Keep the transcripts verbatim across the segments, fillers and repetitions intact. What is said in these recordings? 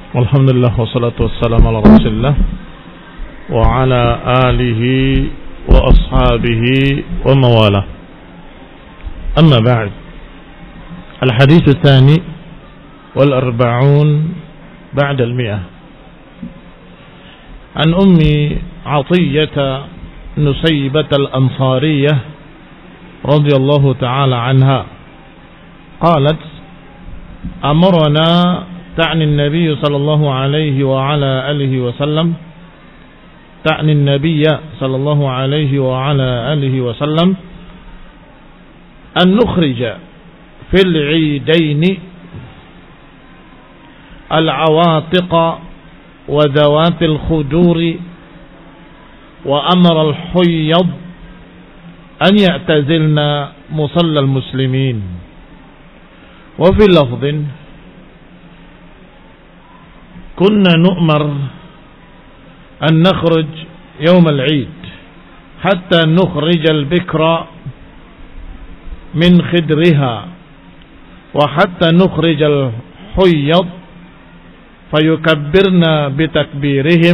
Alhamdulillah wassalatu wassalamu ala Rasulillah wa ala alihi wa ashabihi wa mawalah. Amma ba'd. Al-hadits ats-tsani wal arba'un ba'da al-mi'ah. An ummi 'Athiyyah Nusaybah al-Ansariyah radhiyallahu ta'ala anha qalat amarna تعني النبي صلى الله عليه وعلى آله وسلم تعني النبي صلى الله عليه وعلى آله وسلم أن نخرج في العيدين العواتق وذوات الخدور وأمر الحيض أن يعتزلن مصلى المسلمين. وفي لفظ كنا نؤمر أن نخرج يوم العيد حتى نخرج البكر من خدرها وحتى نخرج الحيض فيكبرن بتكبيرهم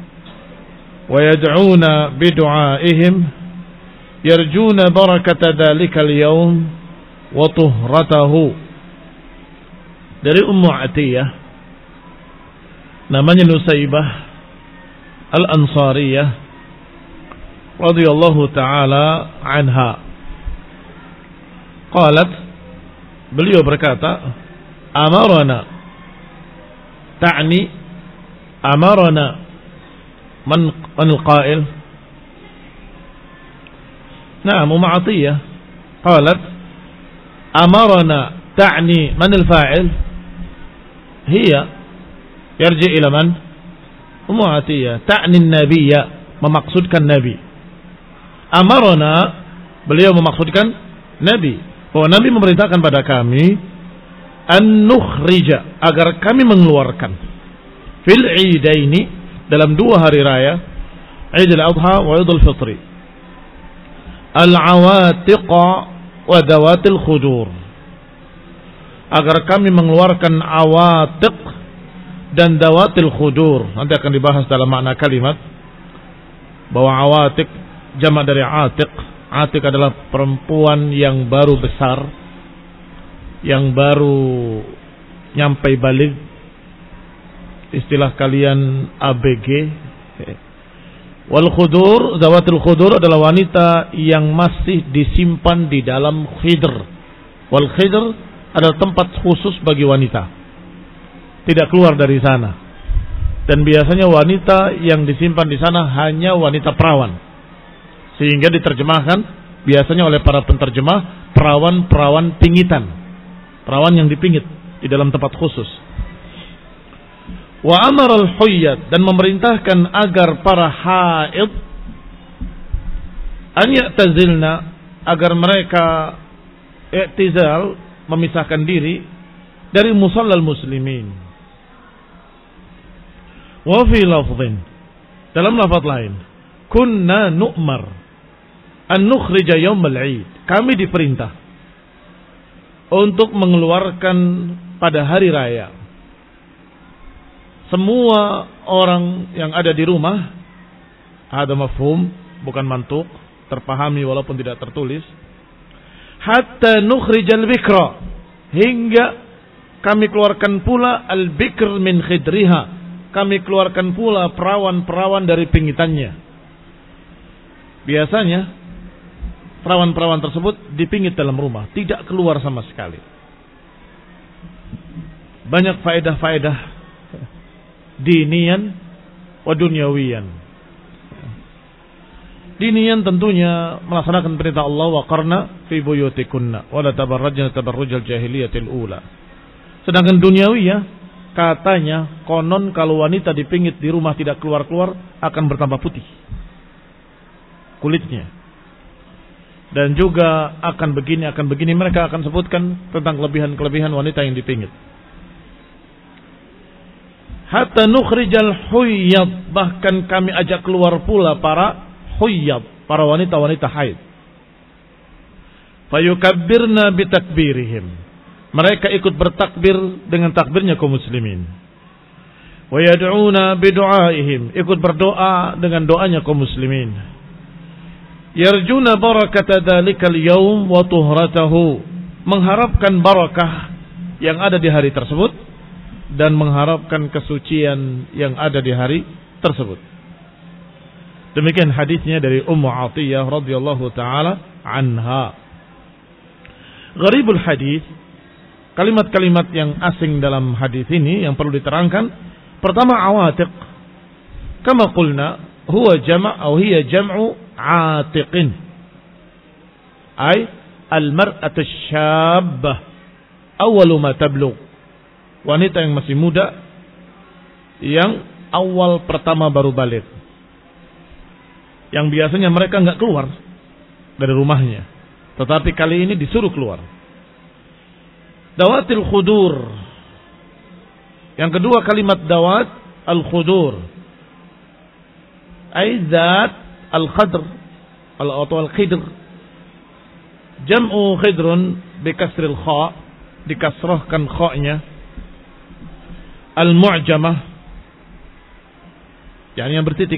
ويدعون بدعائهم يرجون بركة ذلك اليوم وطهرته. Dari Ummu Athiyyah, namanya Nusaybah al-Ansariyah radhiyallahu ta'ala anha. Qalat, beliau berkata, amarana, ta'ni amarana, man man al-qail? Naam, Ummu Athiyyah qalat amarana, ta'ni man al-fa'il? Hiya yarji ila man? Ummu Athiyyah. Ta'ni an-nabiyya, memaksudkan nabi. Amarna, beliau memaksudkan nabi. Bahwa nabi memerintahkan pada kami an nukhrija, agar kami mengeluarkan fil idaini, dalam dua hari raya, Idul Adha wa Idul Fitri, al-awatiqa wa dawatil khudur, agar kami mengeluarkan awatiq dan dawatil khudur. Nanti akan dibahas dalam makna kalimat bahwa awatiq jamak dari atiq. Atiq adalah perempuan yang baru besar, yang baru nyampe balik, istilah kalian A B G. Wal khudur, dawatil khudur adalah wanita yang masih disimpan di dalam khidr. Wal khidr adalah tempat khusus bagi wanita, tidak keluar dari sana. Dan biasanya wanita yang disimpan di sana hanya wanita perawan, sehingga diterjemahkan biasanya oleh para penterjemah perawan-perawan pingitan, perawan yang dipingit di dalam tempat khusus. Wa amara al-huyyad, dan memerintahkan agar para haid an ya'tazilna, agar mereka i'tizal, memisahkan diri dari musallal muslimin. Wa fi lafdhin, dalam lafaz lain, kunna nu'mar an nukhrija yaumal 'id, kami diperintah untuk mengeluarkan pada hari raya semua orang yang ada di rumah. Ada mafhum, bukan mantuk, terpahami walaupun tidak tertulis. Hatta nukhrijal bikra, hingga kami keluarkan pula al-bikr min khidriha, kami keluarkan pula perawan-perawan dari pingitannya. Biasanya perawan-perawan tersebut dipingit dalam rumah, tidak keluar sama sekali. Banyak faedah-faedah dinian wa dunyawiyan. Dinian tentunya melaksanakan perintah Allah, wa qarna fi buyutikunna wa la tabarrajna tabarrujal jahiliyatil ula. Sedangkan duniawiyah, katanya konon kalau wanita dipingit di rumah tidak keluar-keluar akan bertambah putih kulitnya, dan juga akan begini akan begini. Mereka akan sebutkan tentang kelebihan-kelebihan wanita yang dipingit. Hatta nukhrijal huyyad, bahkan kami ajak keluar pula para huyyad, para wanita-wanita haid. Fayukabbirna bitakbirihim, mereka ikut bertakbir dengan takbirnya kaum muslimin. Wa yad'una bidu'aihim, ikut berdoa dengan doanya kaum muslimin. Yarjuna barakata dzalikal yaum wa tuhratahu, mengharapkan barakah yang ada di hari tersebut dan mengharapkan kesucian yang ada di hari tersebut. Demikian hadisnya dari Ummu Atiyah radhiyallahu taala anha. Gharibul hadis, kalimat-kalimat yang asing dalam hadis ini yang perlu diterangkan. Pertama, awatiq. Kama qulna, huwa jama' atau hiya jam'u atiqin. Ay al-mar'atu asy-syabbah awwalu ma tablugh. Wanita yang masih muda yang awal pertama baru balik. Yang biasanya mereka enggak keluar dari rumahnya, tetapi kali ini disuruh keluar. Dawatil khudur. Yang kedua kalimat dawat al-khudur. Ay zat al-khadr atau al-khidr. Jam'u khidrun bikasril kha, dikasrahkan kha-nya. Al-mu'jamah, yakni yang bertitik.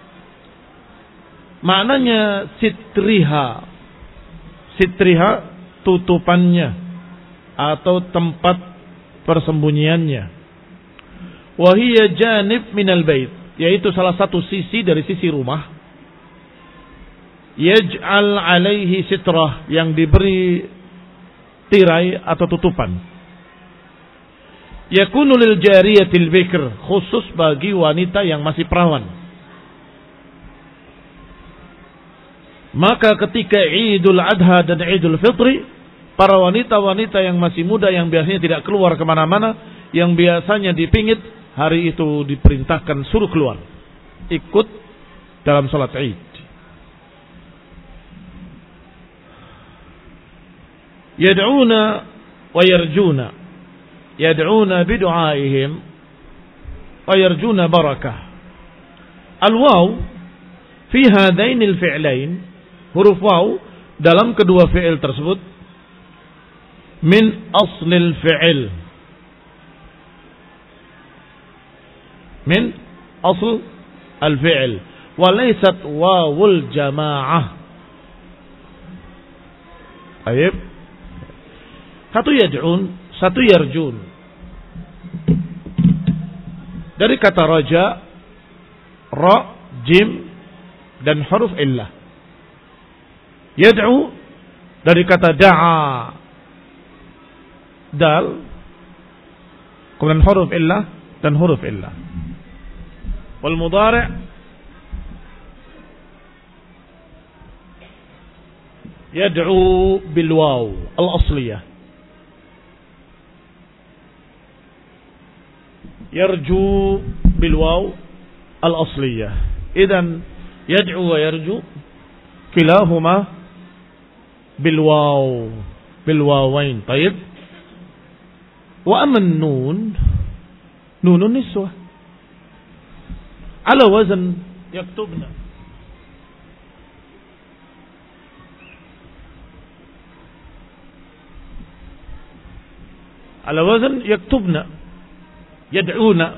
Maknanya sitriha. Sitriha tutupannya atau tempat persembunyiannya. Wahiyya janib minal bait, yaitu salah satu sisi dari sisi rumah. Yaj'al alaihi sitrah, yang diberi tirai atau tutupan. Yakunu lil jariyatil bikr, khusus bagi wanita yang masih perawan. Maka ketika Idul Adha dan Idul Fitri, para wanita-wanita yang masih muda yang biasanya tidak keluar kemana-mana, yang biasanya dipingit, hari itu diperintahkan suruh keluar, ikut dalam salat Id. Yad'una wa yarjuna, yad'una bidu'aihim wa yarjuna barakah. Al-waw fi hadainil fi'lain, huruf waw dalam kedua fi'il tersebut, min aslil fi'il, min asl al-fi'il, wa laysat wawul jamaah. Baik. Satu yad'un, satu yarjun. Dari kata raja, ra, jim, dan huruf illah. Yad'u dari kata da'a, dal, kemudian huruf illah dan huruf illah. Wal mudhari' yad'u bil waw al asliyah. Yarju bil waw al asliyah. Idzan yad'u wa yarju kilahuma bil waw bil wawain. Baik. Wa amma nun, nunun niswah ala wazn yaktubna. Ala wazn yaktubna, yad'una.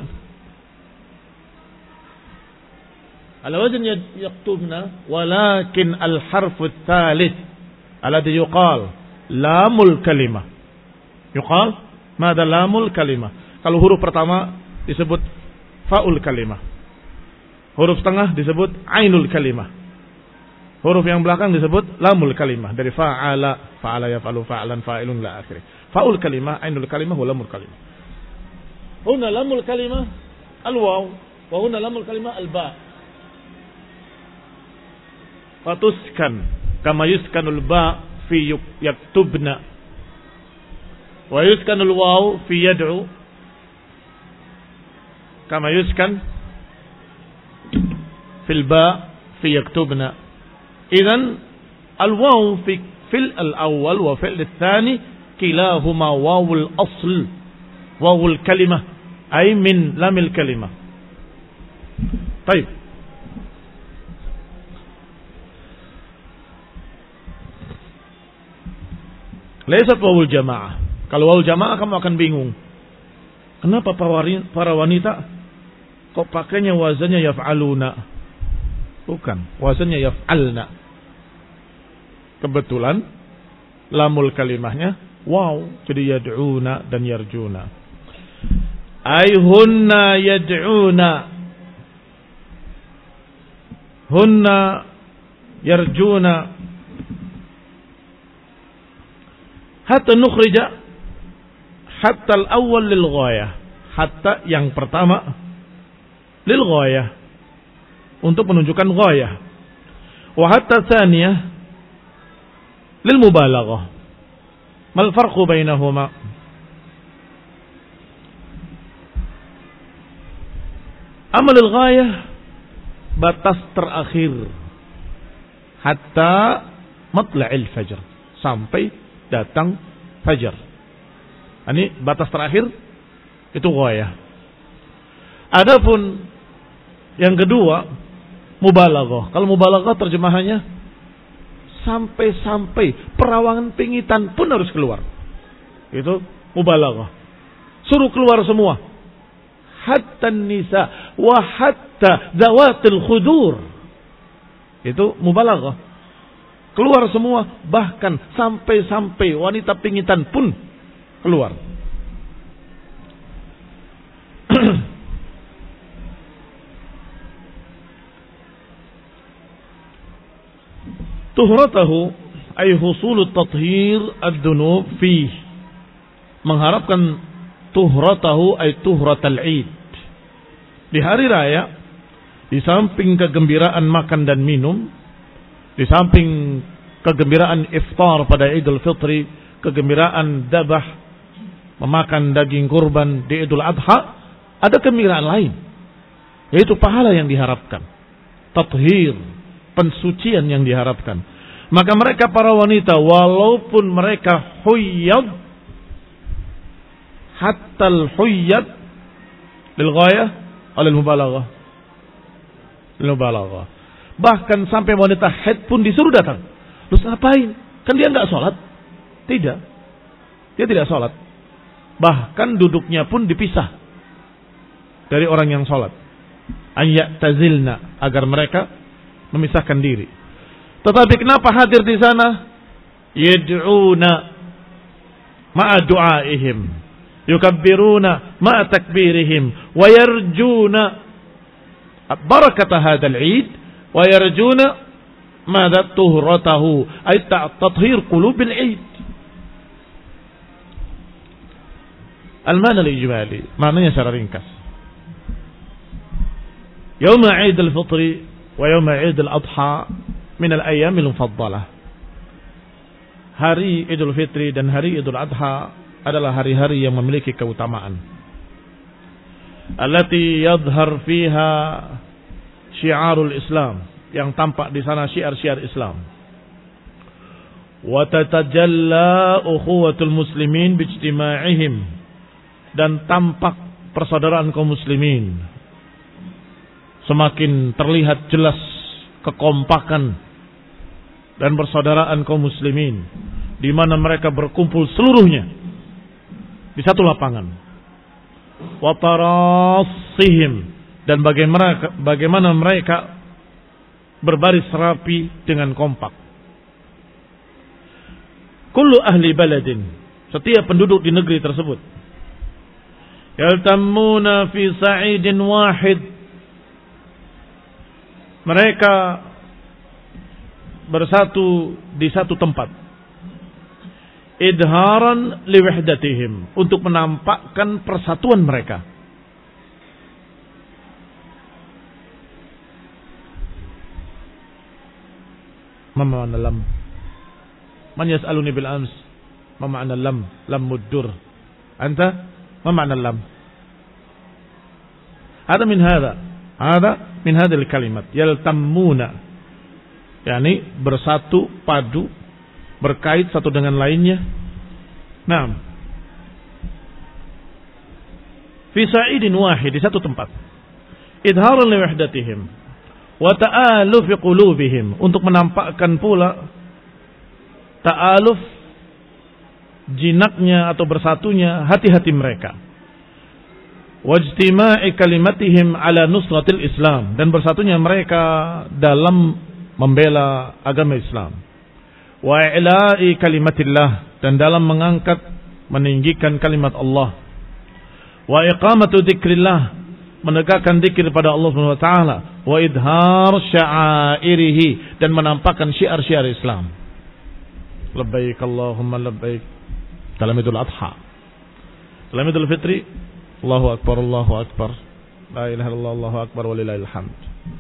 Ala wazn yaktubna, walakin al-harf ats-tsalits alladhi yuqal lamul kalimah. Yuqal madza lamul kalimah. Kalau huruf pertama disebut faul kalimah. Huruf tengah disebut ainul kalimah. Huruf yang belakang disebut lamul kalimah. Dari fa'ala, fa'ala yaf'alu, fa'lan, fa'ilun la akhirih. Faul kalimah, ainul kalimah, wa lamul kalimah. Huna lamul kalimah al-waw, wa huna lamul kalimah al-ba. Fatuskan kama yuskanul ba fi yaktubna, wa yuskanul waw fi yad'u kama yuskan fil ba fi yaktubna. Idzan al-waw fi fil al-awwal wa fil ats-tsani kilahuma wawul asl, wawul kalimah, ay min lamil kalimah. Baik. Laysat wawul jamaah. Kalau wawul jamaah kamu akan bingung. Kenapa para wanita kok pakainya wazannya yaf'aluna? Bukan, wazannya yaf'alna. Kebetulan lamul kalimahnya wow, jadi yad'una dan yarjuna. Ay hunna yad'una, hunna yarjuna, hatta nukhrija hatta al-awwal lil ghayah, hatta yang pertama lil ghayah, untuk menunjukkan ghayah, wa hatta tsaniyah lil mubalaghah. Mal farqu bainahuma? Amal al-ghayah, batas terakhir, hatta matla'il fajr, sampai datang fajar. Ini batas terakhir, itu ghayah. Adapun yang kedua, mubalaghah. Kalau mubalaghah terjemahannya sampai-sampai perawangan pingitan pun harus keluar. Itu mubalaghah. Suruh keluar semua. Hatta nisa wa hatta zawatil khudur. Itu mubalaghah. Keluar semua, bahkan sampai-sampai wanita pingitan pun keluar. Tuhratahu ay husulut tathhir ad-dunub fi, mengharapkan tuhratahu ay tuhratal Eid. Di hari raya, di samping kegembiraan makan dan minum, di samping kegembiraan iftar pada Idul Fitri, kegembiraan dabah, memakan daging kurban di Idul Adha, ada kegembiraan lain, yaitu pahala yang diharapkan, tathhir, pensucian yang diharapkan. Maka mereka para wanita, walaupun mereka huyyad, hatta al-huyyad lil ghayah alal mubalaghah, lil mubalaghah. Bahkan sampai wanita haid pun disuruh datang. Terus ngapain? Kan dia enggak sholat. Tidak. Dia tidak sholat. Bahkan duduknya pun dipisah dari orang yang sholat. An ya'tazilna, agar mereka memisahkan diri. Tetapi kenapa hadir di sana? Yad'una ma'a du'aihim, yukabbiruna ma'a takbirihim, wa yarjuna barakata hadzal 'id, wa yarjuna madza tuhratahu ay tathhir qulubil 'id. Al-ma'na al-ijmali, maknanya secara ringkas. Yaum 'Id al-Fitr wa yaum 'Id al-Adha min al-ayyam al-mufaddalah. Hari Idul Fitri dan hari Idul Adha adalah hari-hari yang memiliki keutamaan. Allati yadhhar fiha syiarul Islam, yang tampak di sana syiar-syiar Islam. Wa tatajalla ukhuwatul muslimin bijtima'ihim, dan tampak persaudaraan kaum muslimin. Semakin terlihat jelas kekompakan dan persaudaraan kaum muslimin, di mana mereka berkumpul seluruhnya di satu lapangan. Wa tarassihim, dan bagaimana bagaimana mereka berbaris rapi dengan kompak. Kullu ahli baladin, setiap penduduk di negeri tersebut, yaltammuna fi sa'idin wahid, mereka bersatu di satu tempat. Idharan liwahdatihim, untuk menampakkan persatuan mereka. Ma ma'na lam? Man yas'aluni bil ams ma ma'na lam? Lam muddur. Anta ma ma'na lam? Hada min hada. Hada min hadhihi al-kalimat, yaltammuna, yakni bersatu, padu, berkait satu dengan lainnya. Naam. Fi sa'idin wahid, di satu tempat. Idharan li wahdatihim wa ta'aluf qulubihim, untuk menampakkan pula ta'aluf, jinaknya atau bersatunya hati-hati mereka. wajtima'i kalimatihim ala nusratil Islam, dan bersatunya mereka dalam membela agama Islam, wa i'la'i kalimatillah, dan dalam mengangkat meninggikan kalimat Allah, wa iqamatu dzikrillah, menegakkan zikir pada Allah Subhanahu wa taala, wa idhar sya'airihi, dan menampakkan syiar-syiar Islam. Labbaik Allahumma labbaik dalam Idul Adha. Dalam Idul Fitri, Allahu akbar, Allahu akbar, la ilaha illallah, Allahu akbar walillahil hamd.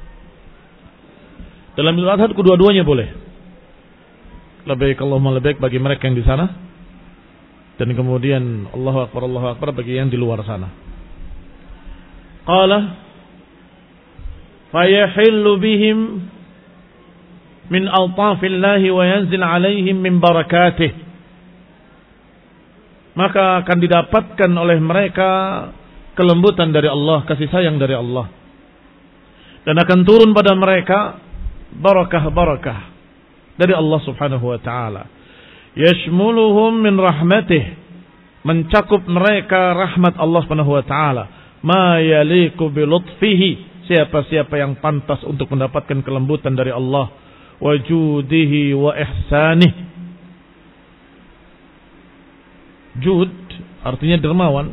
Dalam Idul Adha kedua-duanya boleh. Labbaik Allahumma labbaik bagi mereka yang di sana, dan kemudian Allahu akbar, Allahu akbar bagi yang di luar sana. Qala fayahillu bihim min altafillahi wa yanzil alaihim min barakatih, maka akan didapatkan oleh mereka kelembutan dari Allah, kasih sayang dari Allah, dan akan turun pada mereka barakah-barakah dari Allah Subhanahu wa taala. Yashmuluhum min rahmatih, mencakup mereka rahmat Allah Subhanahu wa taala. Ma yaliku bi lutfihi, siapa-siapa yang pantas untuk mendapatkan kelembutan dari Allah, wajudihi wa ihsanih. Jud artinya dermawan.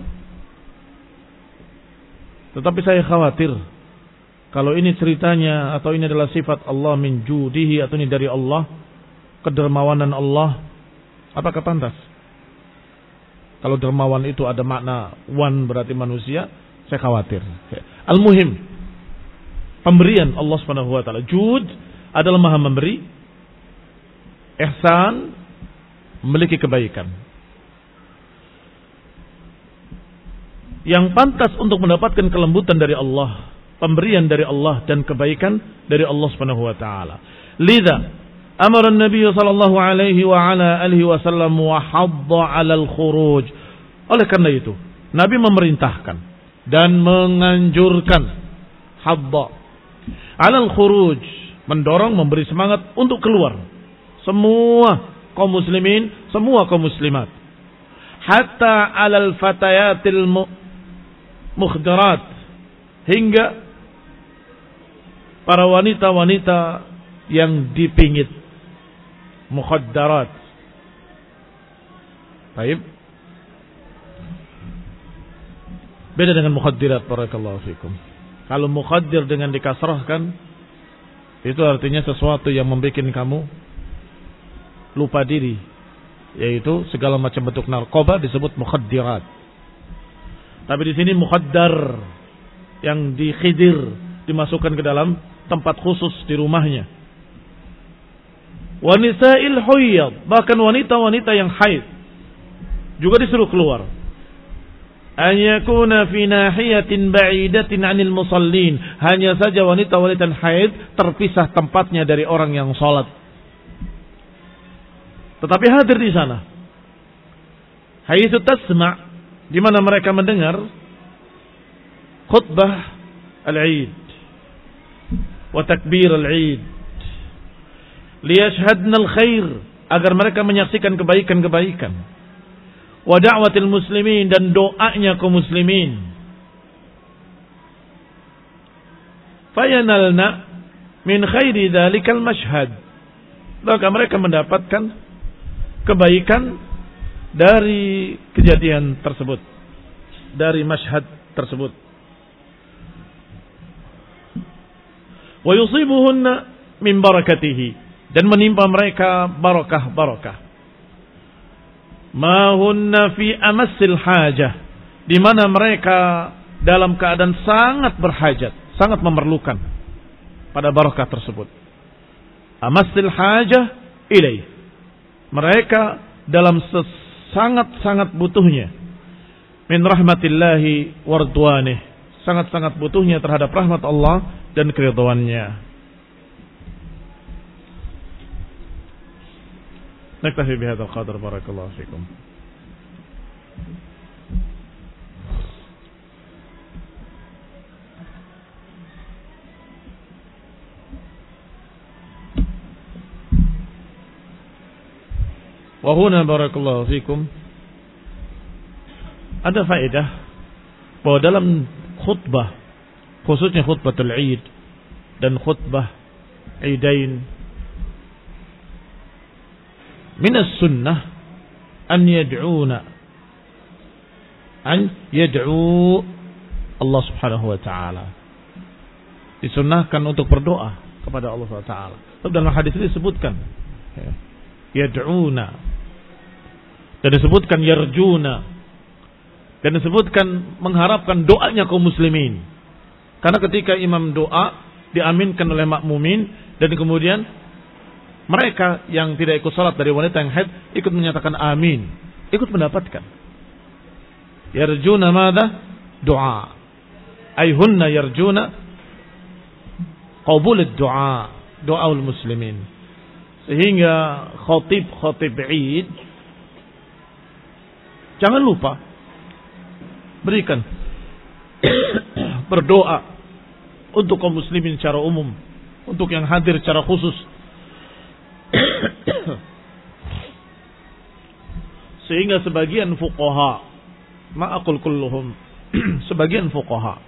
Tetapi saya khawatir kalau ini ceritanya atau ini adalah sifat Allah min judihi, atau ini dari Allah, kedermawanan Allah, apakah pantas? Kalau dermawan itu ada makna wan berarti manusia, saya khawatir. Al-muhim, pemberian Allah Subhanahu wa taala. Jud adalah Maha memberi, ihsan memiliki kebaikan. Yang pantas untuk mendapatkan kelembutan dari Allah, pemberian dari Allah dan kebaikan dari Allah Subhanahu wa taala. Lidza amara an-nabiy sallallahu alaihi wa ala alihi wasallam wa hadda 'ala al-khuruj. Oleh karena itu, Nabi memerintahkan dan menganjurkan, hadda 'ala al-khuruj, mendorong, memberi semangat untuk keluar. Semua kaum muslimin, semua kaum muslimat. Hatta 'alal fatayatil mukhdarat, hingga para wanita-wanita yang dipingit, mukhaddarat. Baik. Beda dengan mukhaddirat, barakallahu fikum. Kalau mukhaddir dengan dikasrahkan, itu artinya sesuatu yang membuat kamu lupa diri, yaitu segala macam bentuk narkoba disebut mukhaddirat. Tapi di sini mukhaddar, yang dikhidir, dimasukkan ke dalam tempat khusus di rumahnya. Wanisa'il huyyad, bahkan wanita-wanita yang haid juga disuruh keluar. An yakuna fi nahiyatin ba'idatin 'anil musallin, hanya saja wanita-wanita haid terpisah tempatnya dari orang yang salat, tetapi hadir di sana. Haitsu tasma', di mana mereka mendengar khutbah al-Eid wa takbir al-Eid, liyashhadna al-khair, agar mereka menyaksikan kebaikan-kebaikan, wa da'watil muslimin, dan doanya kaum muslimin, fayanalna min khairi dzalikal mashhad, maka mereka mendapatkan kebaikan dari kejadian tersebut, dari mashhad tersebut. Wa yusibuhunna min barakatihi, dan menimpa mereka barakah-barakah. Ma hunna fi amassil hajah, di mana mereka dalam keadaan sangat berhajat, sangat memerlukan pada barakah tersebut. Amassil hajah ilaih, mereka dalam ses sangat-sangat butuhnya min rahmatillahi wardwanih, sangat-sangat butuhnya terhadap rahmat Allah dan keridhaannya. Naktafi bihadzal qadar, barakallahu fikum. Wahuna barakallahu fikum, ada faedah bahwa dalam khutbah, khususnya khutbatul Id dan khutbah Idain, minas sunnah an yad'una an yad'u Allah Subhanahu wa taala. Disunnahkan untuk berdoa kepada Allah Subhanahu wa taala. Dalam hadis ini disebutkan yad'una dan disebutkan yarjuna dan disebutkan mengharapkan doanya kaum muslimin. Karena ketika imam doa diaminkan oleh makmumin dan kemudian mereka yang tidak ikut salat dari wanita yang haid ikut menyatakan amin, ikut mendapatkan. Yarjuna madza? Doa. Ayhunna yarjuna qabul ad-du'a, doa muslimin. Sehingga khatib-khatib Id jangan lupa berikan berdoa untuk kaum muslimin secara umum, untuk yang hadir secara khusus. Sehingga sebagian fuqaha, ma'akul kulluhum, sebagian fuqaha,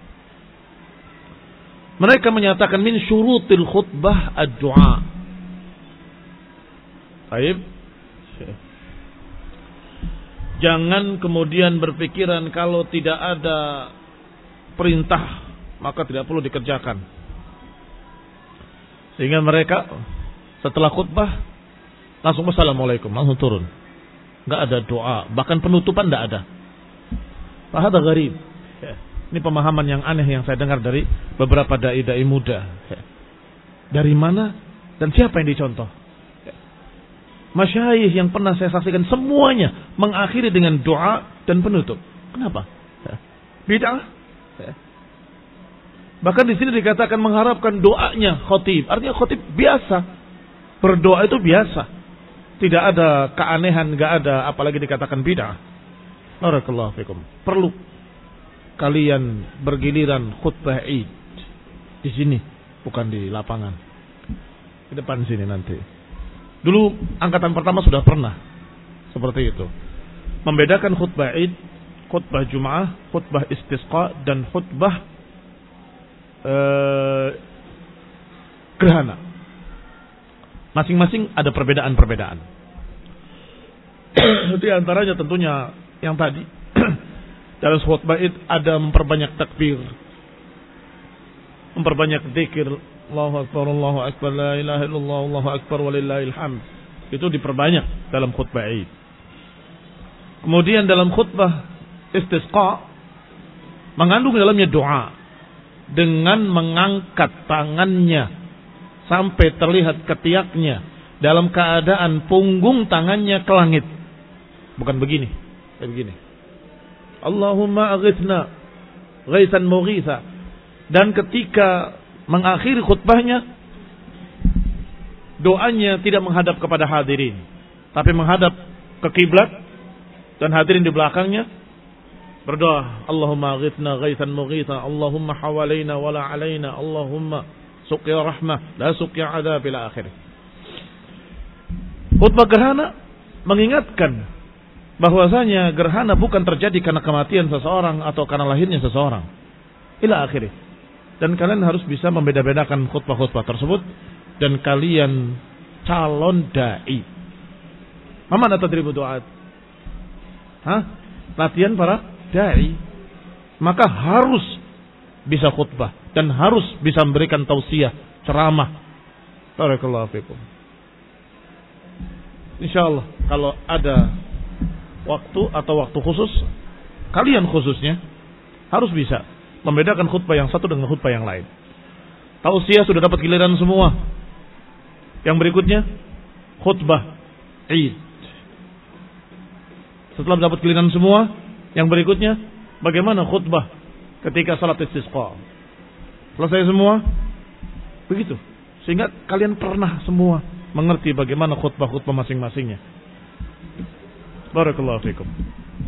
mereka menyatakan min syurutil khutbah ad-du'a. Baik. Jangan kemudian berpikiran kalau tidak ada perintah maka tidak perlu dikerjakan. Sehingga mereka setelah khutbah langsung assalamualaikum, langsung turun. Enggak ada doa, bahkan penutupan enggak ada. Fahadha gharib. Ini pemahaman yang aneh yang saya dengar dari beberapa dai-dai muda. Dari mana dan siapa yang dicontoh? Masyayikh yang pernah saya saksikan semuanya mengakhiri dengan doa dan penutup. Kenapa? Bid'ah. Bahkan di sini dikatakan mengharapkan doanya khatib. Artinya khatib biasa. Berdoa itu biasa. Tidak ada keanehan, enggak ada apalagi dikatakan bid'ah. Barakallahu fikum. Perlu kalian bergiliran khutbah Id di sini, bukan di lapangan. Di depan sini nanti. Dulu angkatan pertama sudah pernah seperti itu. Membedakan khutbah Id, khutbah Jum'ah, khutbah istisqa dan khutbah eh, gerhana. Masing-masing ada perbedaan-perbedaan. Di antaranya tentunya yang tadi dalam khutbah Id ada memperbanyak takbir, memperbanyak zikir, Allahu Akbar, Allahu Akbar, la ilaha illallah, Allahu Akbar, walillahil hamd. Itu diperbanyak dalam khutbah Id. Kemudian dalam khutbah istisqa mengandung dalamnya doa dengan mengangkat tangannya sampai terlihat ketiaknya dalam keadaan punggung tangannya ke langit. Bukan begini, kayak begini. Allahumma aghithna ghaisan mughitha. Dan ketika mengakhiri khutbahnya, doanya tidak menghadap kepada hadirin, tapi menghadap ke kiblat dan hadirin di belakangnya berdoa, Allahumma aghithna ghaisan mughitha, Allahumma hawalaina wala alaina, Allahumma suqya rahmah la suqya adab ila akhir. Khutbah gerhana mengingatkan bahwasanya gerhana bukan terjadi karena kematian seseorang atau karena lahirnya seseorang. Ila akhir. Dan kalian harus bisa membeda-bedakan khutbah-khutbah tersebut. Dan kalian calon da'i. Mana tadribu du'at? Hah? Latihan para da'i. Maka harus bisa khutbah. Dan harus bisa memberikan tausiah, ceramah. Barakallahu fikum. InsyaAllah kalau ada waktu atau waktu khusus, kalian khususnya harus bisa membedakan khutbah yang satu dengan khutbah yang lain. Tausiah sudah dapat giliran semua. Yang berikutnya khutbah Id. Setelah dapat giliran semua, yang berikutnya bagaimana khutbah ketika salat istisqa. Selesai semua, begitu. Sehingga kalian pernah semua mengerti bagaimana khutbah-khutbah masing-masingnya. Barakallahu fikum.